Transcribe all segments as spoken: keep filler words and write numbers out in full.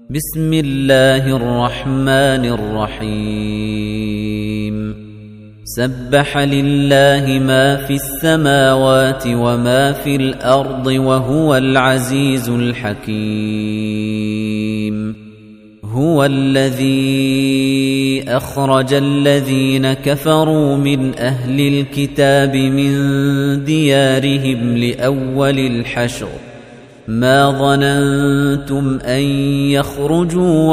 بسم الله الرحمن الرحيم سبح لله ما في السماوات وما في الأرض وهو العزيز الحكيم هو الذي أخرج الذين كفروا من أهل الكتاب من ديارهم لأول الحشر ما ظننتم أن يخرجوا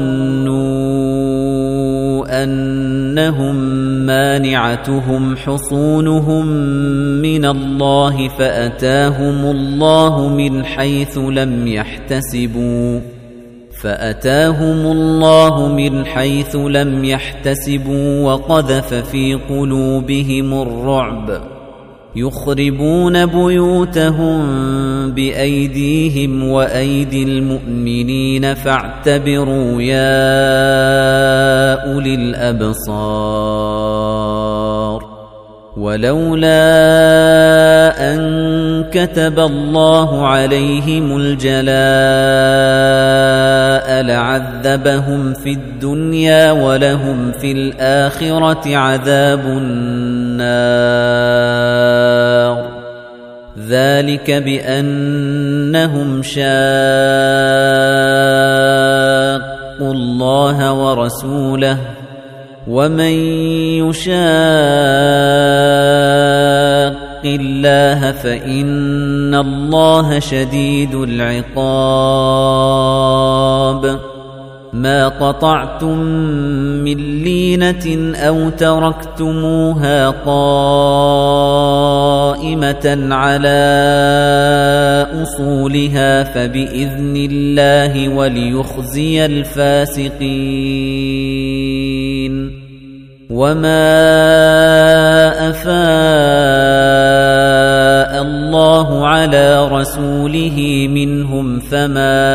وظنوا أنهم مانعتهم حصونهم من الله فأتاهم الله من حيث لم يحتسبوا فأتاهم الله من حيث لم يحتسبوا وقذف في قلوبهم الرعب يخربون بيوتهم بأيديهم وأيدي المؤمنين فاعتبروا يا أولي الأبصار ولولا أن كتب الله عليهم الجلاء لعذبهم في الدنيا ولهم في الآخرة عذاب النار ذلك بأنهم شاقوا الله ورسوله ومن يشاق الله فإن الله شديد العقاب ما قطعتم من لينة أو تركتموها قائمة على أصولها فبإذن الله وليخزي الفاسقين وما أفاء الله على رسوله منهم فما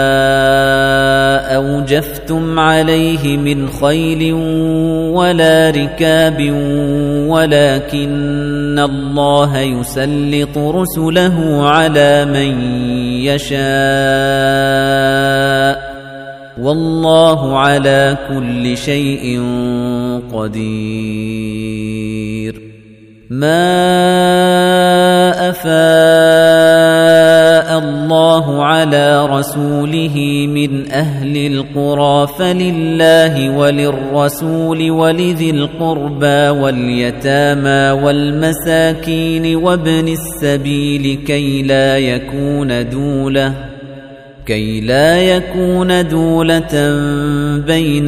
أوجفتم عليه من خيل ولا ركاب ولكن الله يسلط رسله على من يشاء والله على كل شيء قدير ما أفاء الله على رسوله من أهل القرى فلله وللرسول ولذي القربى واليتامى والمساكين وابن السبيل كي لا يكون دولة كي لا يكون دولة بين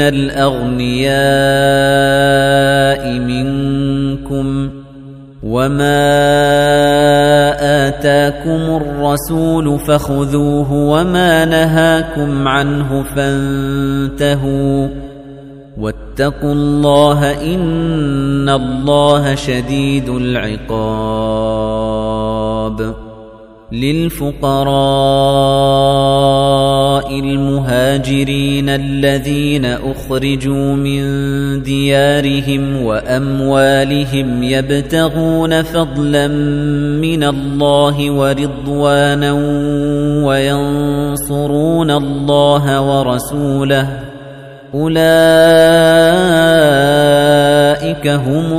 الأغنياء منكم وما آتاكم الرسول فخذوه وما نهاكم عنه فانتهوا واتقوا الله إن الله شديد العقاب للفقراء المهاجرين الذين أخرجوا من ديارهم وأموالهم يبتغون فضلا من الله ورضوانا وينصرون الله ورسوله أولئك هم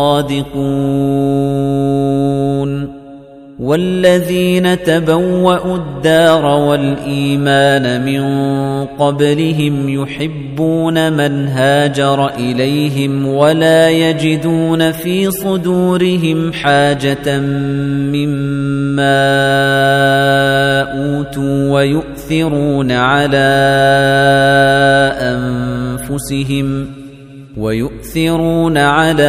الصادقون والذين تبوأوا الدار والإيمان من قبلهم يحبون من هاجر إليهم ولا يجدون في صدورهم حاجة مما أوتوا ويؤثرون على أنفسهم ويؤثرون على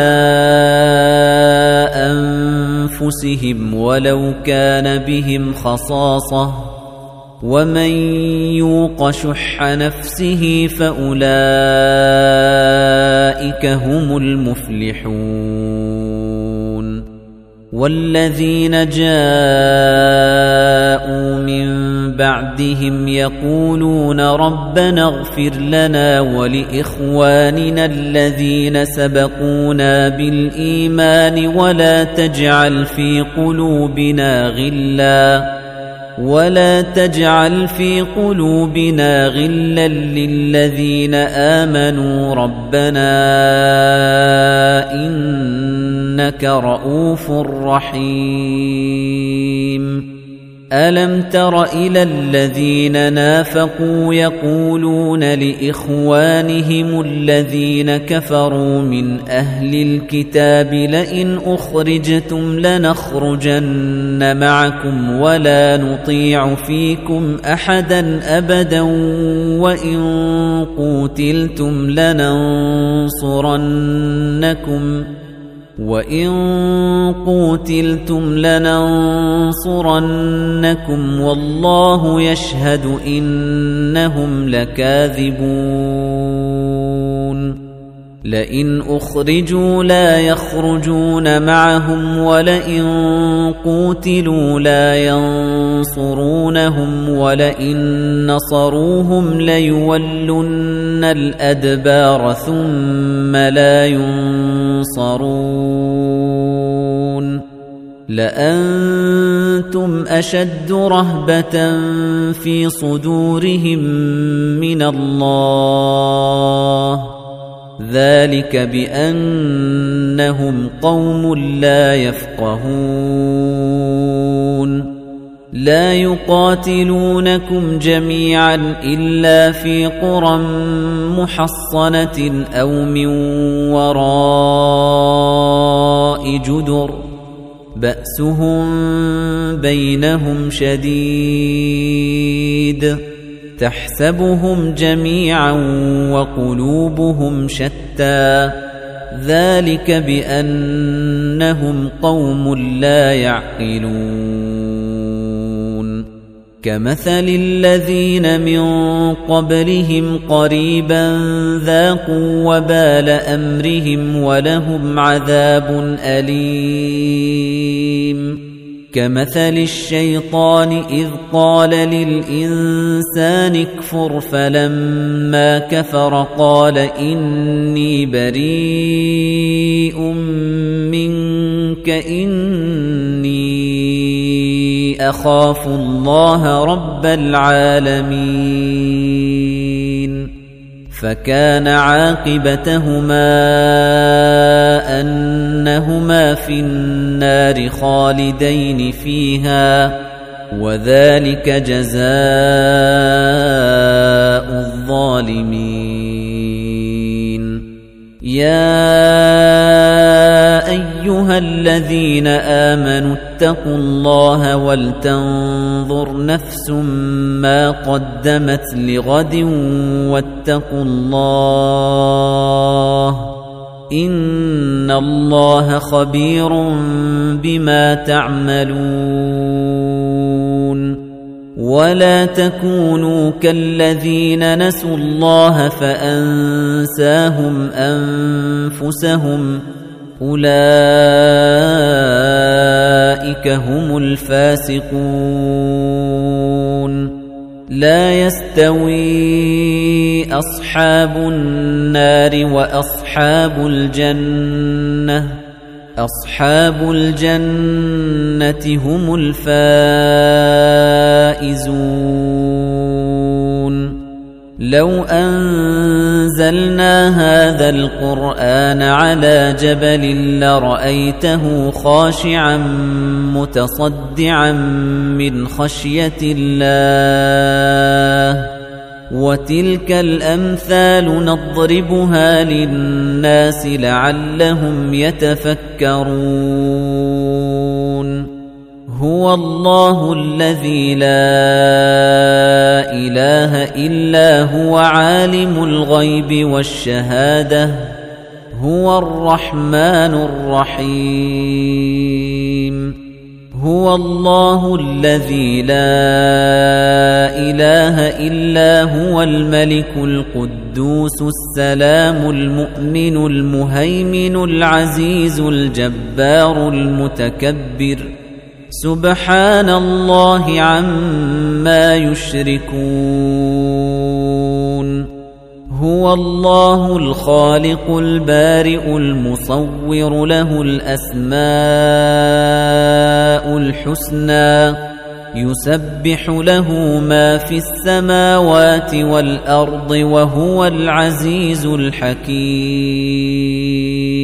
أنفسهم ولو كان بهم خصاصة ومن يوق شح نفسه فأولئك هم المفلحون والذين جاءوا من بعدهم يقولون ربنا اغفر لنا ولإخواننا الذين سبقونا بالإيمان ولا تجعل في قلوبنا غلا ولا تجعل في قلوبنا غلا للذين آمنوا ربنا إنك رؤوف رحيم ألم تر إلى الذين نافقوا يقولون لإخوانهم الذين كفروا من أهل الكتاب لئن أخرجتم لنخرجن معكم ولا نطيع فيكم أحدا أبدا وإن قوتلتم لننصرنكم وَإِن قُوتِلْتُمْ لَنَنصُرَنَّكُمْ وَاللَّهُ يَشْهَدُ إِنَّهُمْ لَكَاذِبُونَ لَئِنْ أُخْرِجُوا لَا يَخْرُجُونَ مَعَهُمْ وَلَئِن قُوتِلُوا لَا يَنصُرُونَهُمْ وَلَئِن نَّصَرُوهُمْ لَيُوَلُّنَّ الْأَدْبَارَ ثُمَّ لَا يُنصَرُونَ لَأَنتُمْ أَشَدُّ رَهْبَةً فِي صُدُورِهِم مِّنَ اللَّهِ ذلك بأنهم قوم لا يفقهون لا يقاتلونكم جميعا إلا في قرى محصنة أو من وراء جدر بأسهم بينهم شديد تحسبهم جميعا وقلوبهم شتى ذلك بأنهم قوم لا يعقلون كمثل الذين من قبلهم قريبا ذاقوا وبال أمرهم ولهم عذاب أليم كمثل الشيطان إذ قال للإنسان اكفر فلما كفر قال إني بريء منك إني أخاف الله رب العالمين فكان عاقبتهما أنهما في النار خالدين فيها وذلك جزاء الظالمين يا أيها الذين آمنوا اتقوا الله ولتنظر نفس ما قدمت لغد واتقوا الله إن الله خبير بما تعملون ولا تكونوا كالذين نسوا الله فأنساهم أنفسهم أولئك هم الفاسقون لا يستوي أصحاب النار وأصحاب الجنة أصحاب الجنة هم الفائزون لو أنزلنا هذا القرآن على جبل لرأيته خاشعا متصدعا من خشية الله وتلك الأمثال نضربها للناس لعلهم يتفكرون هو الله الذي لا إله إلا هو عالم الغيب والشهادة هو الرحمن الرحيم هو الله الذي لا إله إلا هو الملك القدوس السلام المؤمن المهيمن العزيز الجبار المتكبر سبحان الله عما يشركون هو الله الخالق البارئ المصور له الأسماء الحسنى يسبح له ما في السماوات والأرض وهو العزيز الحكيم